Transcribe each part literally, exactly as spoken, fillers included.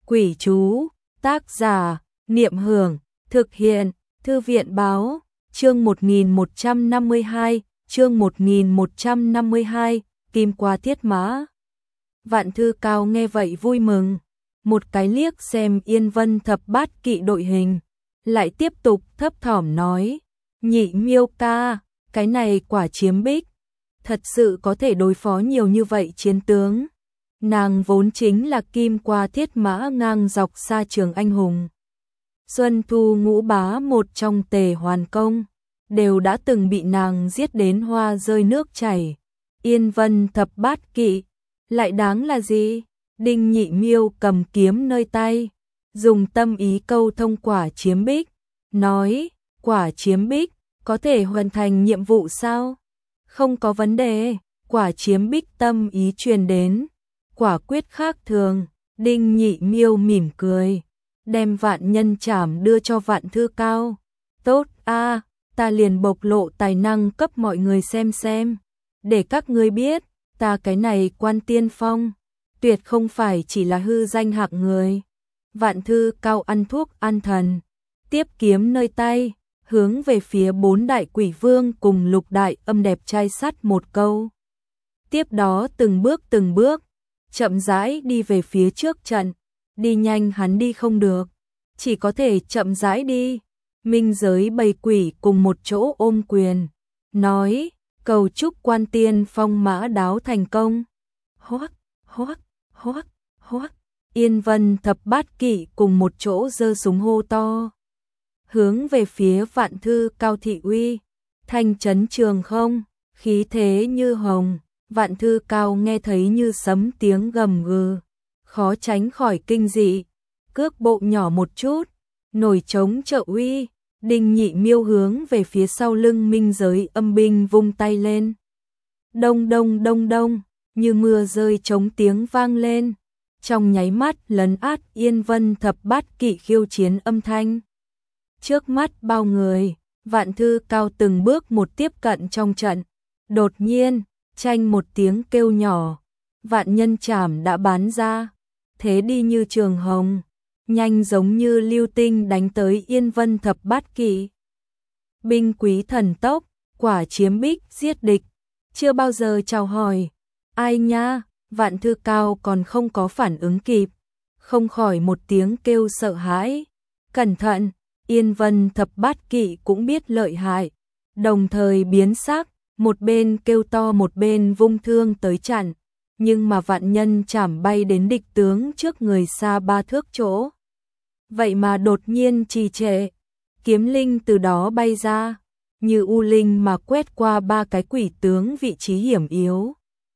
Quỷ chú, tác giả, Niệm Hưởng, thực hiện, Thư viện báo, chương một nghìn một trăm năm mươi hai, chương một nghìn một trăm năm mươi hai, Kim Qua Thiết Mã. Vạn Thư Cao nghe vậy vui mừng, một cái liếc xem Yên Vân Thập Bát Kỵ đội hình, lại tiếp tục thấp thỏm nói, Nhị Miêu ca, cái này quả chiếm bích, thật sự có thể đối phó nhiều như vậy chiến tướng. Nàng vốn chính là Kim Qua Thiết Mã ngang dọc xa trường anh hùng. Xuân Thu Ngũ Bá một trong Tề Hoàn Công, đều đã từng bị nàng giết đến hoa rơi nước chảy. Yên Vân Thập Bát Kỵ, lại đáng là gì? Đinh Nhị Miêu cầm kiếm nơi tay, dùng tâm ý câu thông quả chiếm bích, nói, quả chiếm bích, có thể hoàn thành nhiệm vụ sao? Không có vấn đề, quả chiếm bích tâm ý truyền đến, quả quyết khác thường. Đinh Nhị Miêu mỉm cười, đem Vạn Nhân Trảm đưa cho Vạn Thư Cao. Tốt a, ta liền bộc lộ tài năng cấp mọi người xem xem, để các ngươi biết, ta cái này Quan Tiên Phong, tuyệt không phải chỉ là hư danh hạng người. Vạn Thư Cao ăn thuốc an thần, tiếp kiếm nơi tay, hướng về phía bốn đại quỷ vương cùng lục đại âm đẹp trai sắt một câu. Tiếp đó từng bước từng bước, chậm rãi đi về phía trước trận, đi nhanh hắn đi không được, chỉ có thể chậm rãi đi. Minh giới bầy quỷ cùng một chỗ ôm quyền, nói, cầu chúc Quan Tiên Phong mã đáo thành công. Hoắc, hoắc, hoắc, hoắc, Yên Vân Thập Bát Kỵ cùng một chỗ giơ súng hô to, hướng về phía Vạn Thư Cao thị uy, thanh chấn trường không, khí thế như hồng. Vạn Thư Cao nghe thấy như sấm tiếng gầm gừ, khó tránh khỏi kinh dị, cước bộ nhỏ một chút, nổi trống trợ uy. Đinh Nhị Miêu hướng về phía sau lưng minh giới âm binh vung tay lên. Đông đông đông đông, như mưa rơi trống tiếng vang lên, trong nháy mắt lấn át Yên Vân Thập Bát Kỵ khiêu chiến âm thanh. Trước mắt bao người, Vạn Thư Cao từng bước một tiếp cận trong trận, đột nhiên, chanh một tiếng kêu nhỏ, Vạn Nhân Trảm đã bắn ra, thế đi như trường hồng, nhanh giống như lưu tinh đánh tới Yên Vân Thập Bát Kỵ. Binh quý thần tốc, quả chiếm bích giết địch, chưa bao giờ chào hỏi. Ai nha, Vạn Thư Cao còn không có phản ứng kịp, không khỏi một tiếng kêu sợ hãi. Cẩn thận, Yên Vân Thập Bát Kỵ cũng biết lợi hại, đồng thời biến sắc, một bên kêu to một bên vung thương tới chặn, nhưng mà Vạn Nhân Trảm bay đến địch tướng trước người xa ba thước chỗ. Vậy mà đột nhiên trì trệ, kiếm linh từ đó bay ra, như u linh mà quét qua ba cái quỷ tướng vị trí hiểm yếu.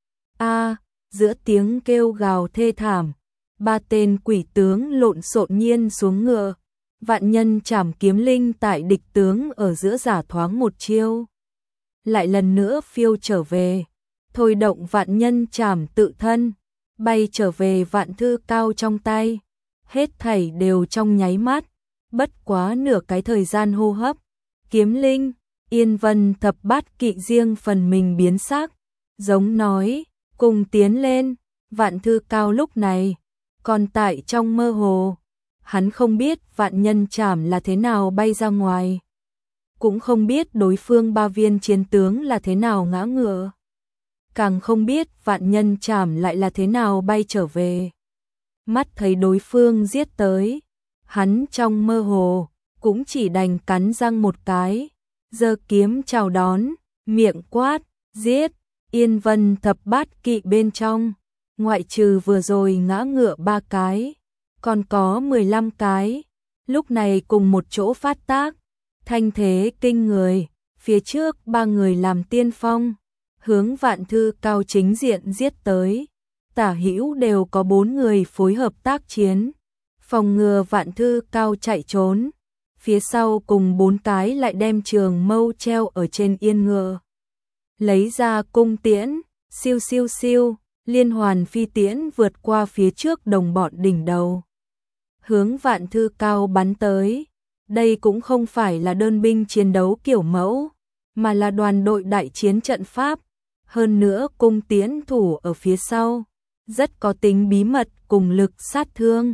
A, giữa tiếng kêu gào thê thảm, ba tên quỷ tướng lộn xộn nhiên xuống ngựa, Vạn Nhân Trảm kiếm linh tại địch tướng ở giữa giả thoáng một chiêu, lại lần nữa phiêu trở về, thôi động Vạn Nhân Trảm tự thân, bay trở về Vạn Thư Cao trong tay. Hết thảy đều trong nháy mắt, bất quá nửa cái thời gian hô hấp. Kiếm linh, Yên Vân Thập Bát Kỵ riêng phần mình biến sắc, giống nói, cùng tiến lên. Vạn Thư Cao lúc này còn tại trong mơ hồ, hắn không biết Vạn Nhân Trảm là thế nào bay ra ngoài, cũng không biết đối phương ba viên chiến tướng là thế nào ngã ngựa, càng không biết Vạn Nhân Trảm lại là thế nào bay trở về. Mắt thấy đối phương giết tới, hắn trong mơ hồ cũng chỉ đành cắn răng một cái, giơ kiếm chào đón, miệng quát, giết. Yên Vân Thập Bát Kỵ bên trong, ngoại trừ vừa rồi ngã ngựa ba cái, còn có mười lăm cái, lúc này cùng một chỗ phát tác, thanh thế kinh người. Phía trước ba người làm tiên phong, hướng Vạn Thư Cao chính diện giết tới, tả hữu đều có bốn người phối hợp tác chiến, phòng ngừa Vạn Thư Cao chạy trốn. Phía sau cùng bốn cái lại đem trường mâu treo ở trên yên ngựa, lấy ra cung tiễn, siêu siêu siêu, liên hoàn phi tiễn vượt qua phía trước đồng bọn đỉnh đầu, hướng Vạn Thư Cao bắn tới. Đây cũng không phải là đơn binh chiến đấu kiểu mẫu, mà là đoàn đội đại chiến trận pháp, hơn nữa cung tiễn thủ ở phía sau, rất có tính bí mật cùng lực sát thương.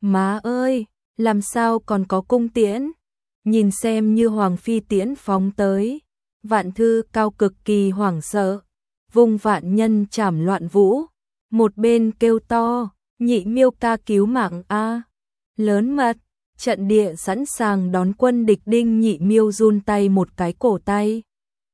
Má ơi, làm sao còn có cung tiễn? Nhìn xem như Hoàng Phi tiễn phóng tới. Vạn Thư Cao cực kỳ hoảng sợ, vung vạn nhân chảm loạn vũ, một bên kêu to, Nhị Miêu ca cứu mạng a. Lớn mật, trận địa sẵn sàng đón quân địch. Đinh Nhị Miêu run tay một cái cổ tay.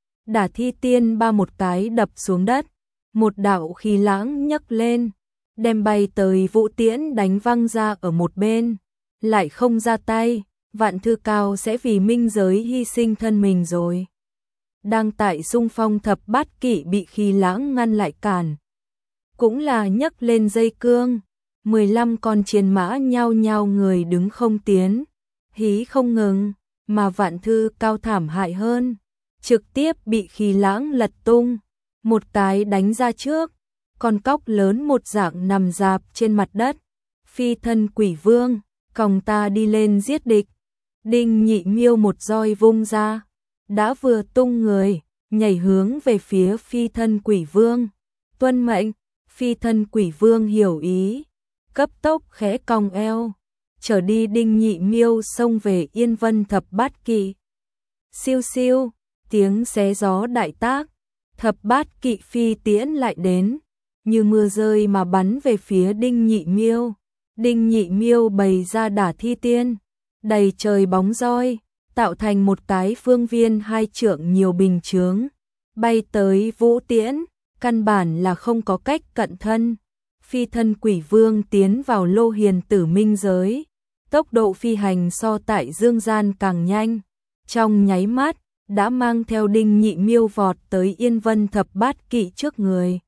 Đả Thi Tiên ba một cái đập xuống đất, một đạo khí lãng nhấc lên, đem bay tới vũ tiễn đánh văng ra ở một bên, lại không ra tay, Vạn Thư Cao sẽ vì minh giới hy sinh thân mình rồi. Đang tại xung phong thập bát kỵ bị khí lãng ngăn lại cản, cũng là nhấc lên dây cương, mười lăm con chiến mã nhao nhao người đứng không tiến, hí không ngừng, mà Vạn Thư Cao thảm hại hơn, trực tiếp bị khí lãng lật tung, một cái đánh ra trước, con cóc lớn một dạng nằm dạp trên mặt đất. Phi thân quỷ vương, còng ta đi lên giết địch. Đinh Nhị Miêu một roi vung ra, đã vừa tung người, nhảy hướng về phía phi thân quỷ vương. Tuân mệnh, phi thân quỷ vương hiểu ý, cấp tốc khẽ cong eo, trở đi. Đinh Nhị Miêu xông về Yên Vân thập bát kỵ. Siêu siêu, tiếng xé gió đại tác, thập bát kỵ phi tiễn lại đến, như mưa rơi mà bắn về phía Đinh Nhị Miêu. Đinh Nhị Miêu bày ra Đả Thi Tiên, đầy trời bóng roi, tạo thành một cái phương viên hai trượng nhiều bình chướng, bay tới vũ tiễn, căn bản là không có cách cận thân. Phi thân quỷ vương tiến vào Lô Hiền Tử minh giới, tốc độ phi hành so tại dương gian càng nhanh, trong nháy mắt đã mang theo Đinh Nhị Miêu vọt tới Yên Vân thập bát kỵ trước người.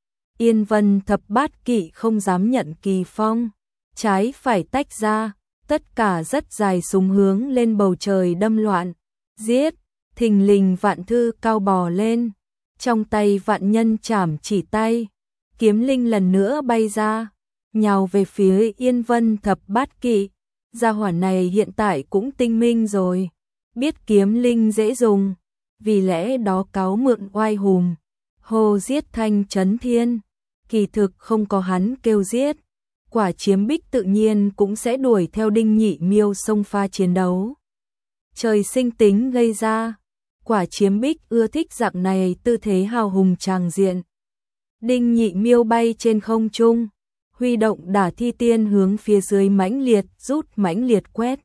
Yên Vân thập bát kỵ không dám nhận kỳ phong, trái phải tách ra, tất cả rất dài súng hướng lên bầu trời đâm loạn, giết. Thình lình Vạn Thư Cao bò lên, trong tay vạn nhân chảm chỉ tay, kiếm linh lần nữa bay ra, nhào về phía Yên Vân thập bát kỵ. Gia hỏa này hiện tại cũng tinh minh rồi, biết kiếm linh dễ dùng, vì lẽ đó cáo mượn oai hùng, hô giết thanh chấn thiên. Kỳ thực không có hắn kêu giết, Quả Chiếm Bích tự nhiên cũng sẽ đuổi theo Đinh Nhị Miêu xông pha chiến đấu. Trời sinh tính gây ra, Quả Chiếm Bích ưa thích dạng này tư thế hào hùng tràng diện. Đinh Nhị Miêu bay trên không trung, huy động Đả Thi Tiên hướng phía dưới mãnh liệt rút mãnh liệt quét.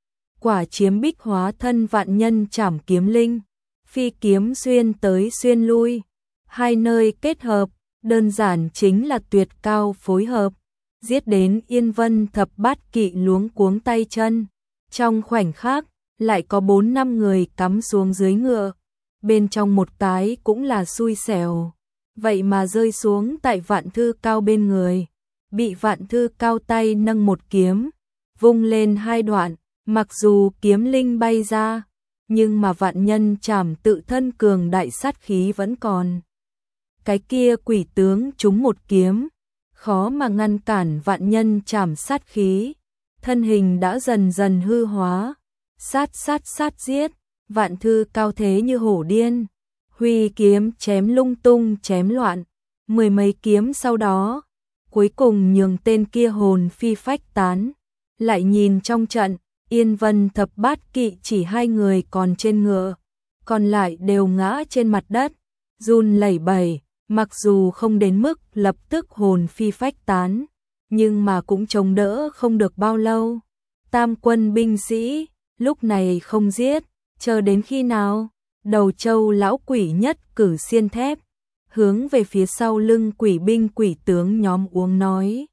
Quả Chiếm Bích hóa thân vạn nhân chảm kiếm linh, phi kiếm xuyên tới xuyên lui, hai nơi kết hợp, đơn giản chính là tuyệt cao phối hợp, giết đến Yên Vân thập bát kỵ luống cuống tay chân. Trong khoảnh khắc, lại có bốn năm người cắm xuống dưới ngựa, bên trong một cái cũng là xui xẻo, vậy mà rơi xuống tại Vạn Thư Cao bên người, bị Vạn Thư Cao tay nâng một kiếm, vung lên hai đoạn, mặc dù kiếm linh bay ra, nhưng mà vạn nhân chảm tự thân cường đại sát khí vẫn còn. Cái kia quỷ tướng trúng một kiếm, khó mà ngăn cản vạn nhân chảm sát khí, thân hình đã dần dần hư hóa, sát sát sát giết. Vạn Thư Cao thế như hổ điên, huy kiếm chém lung tung chém loạn, mười mấy kiếm sau đó, cuối cùng nhường tên kia hồn phi phách tán. Lại nhìn trong trận, Yên Vân thập bát kỵ chỉ hai người còn trên ngựa, còn lại đều ngã trên mặt đất, run lẩy bẩy, mặc dù không đến mức lập tức hồn phi phách tán, nhưng mà cũng chống đỡ không được bao lâu. Tam quân binh sĩ, lúc này không giết, chờ đến khi nào? Đầu Châu lão quỷ nhất cử xiên thép, hướng về phía sau lưng quỷ binh quỷ tướng nhóm uống nói.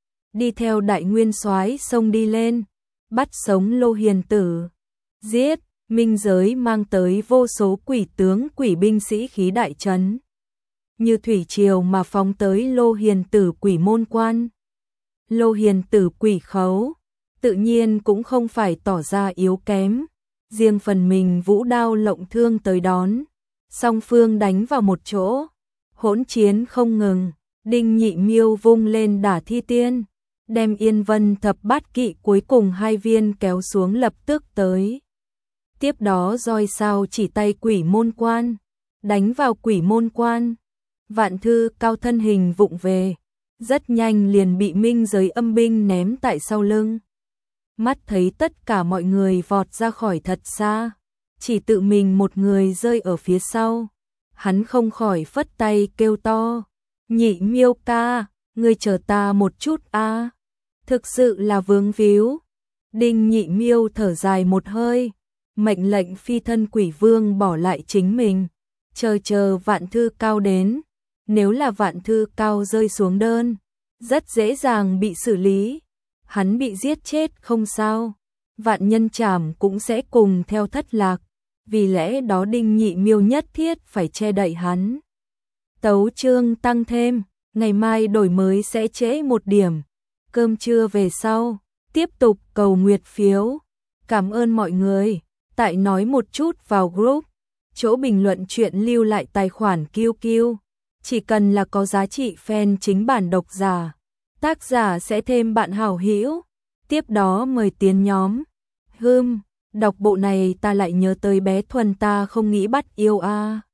Đi theo đại nguyên soái xông đi lên, bắt sống Lô Hiền Tử, giết. Minh giới mang tới vô số quỷ tướng quỷ binh sĩ khí đại trấn, như thủy triều mà phóng tới Lô Hiền Tử quỷ môn quan. Lô Hiền Tử quỷ khấu, tự nhiên cũng không phải tỏ ra yếu kém, riêng phần mình vũ đao lộng thương tới đón, song phương đánh vào một chỗ, hỗn chiến không ngừng. Đinh Nhị Miêu vung lên Đả Thi Tiên, đem Yên Vân thập bát kỵ cuối cùng hai viên kéo xuống lập tức tới. Tiếp đó roi sao chỉ tay quỷ môn quan, đánh vào quỷ môn quan. Vạn Thư Cao thân hình vụng về, rất nhanh liền bị minh giới âm binh ném tại sau lưng. Mắt thấy tất cả mọi người vọt ra khỏi thật xa, chỉ tự mình một người rơi ở phía sau. Hắn không khỏi phất tay kêu to, Nhị Miêu ca, ngươi chờ ta một chút a, thực sự là vướng víu. Đinh Nhị Miêu thở dài một hơi, mệnh lệnh phi thân quỷ vương bỏ lại chính mình, chờ chờ vạn thư cao đến. Nếu là vạn thư cao rơi xuống đơn, rất dễ dàng bị xử lý. Hắn bị giết chết không sao, vạn nhân trảm cũng sẽ cùng theo thất lạc. Vì lẽ đó Đinh Nhị Miêu nhất thiết phải che đậy hắn. Tấu chương tăng thêm, ngày mai đổi mới sẽ trễ một điểm. Cơm trưa về sau, tiếp tục cầu nguyệt phiếu. Cảm ơn mọi người. Tại nói một chút vào group, chỗ bình luận chuyện lưu lại tài khoản Q Q. Chỉ cần là có giá trị fan chính bản độc giả, tác giả sẽ thêm bạn hảo hữu. Tiếp đó mời tiến nhóm. Hừm, đọc bộ này ta lại nhớ tới bé Thuần ta không nghĩ bắt yêu a.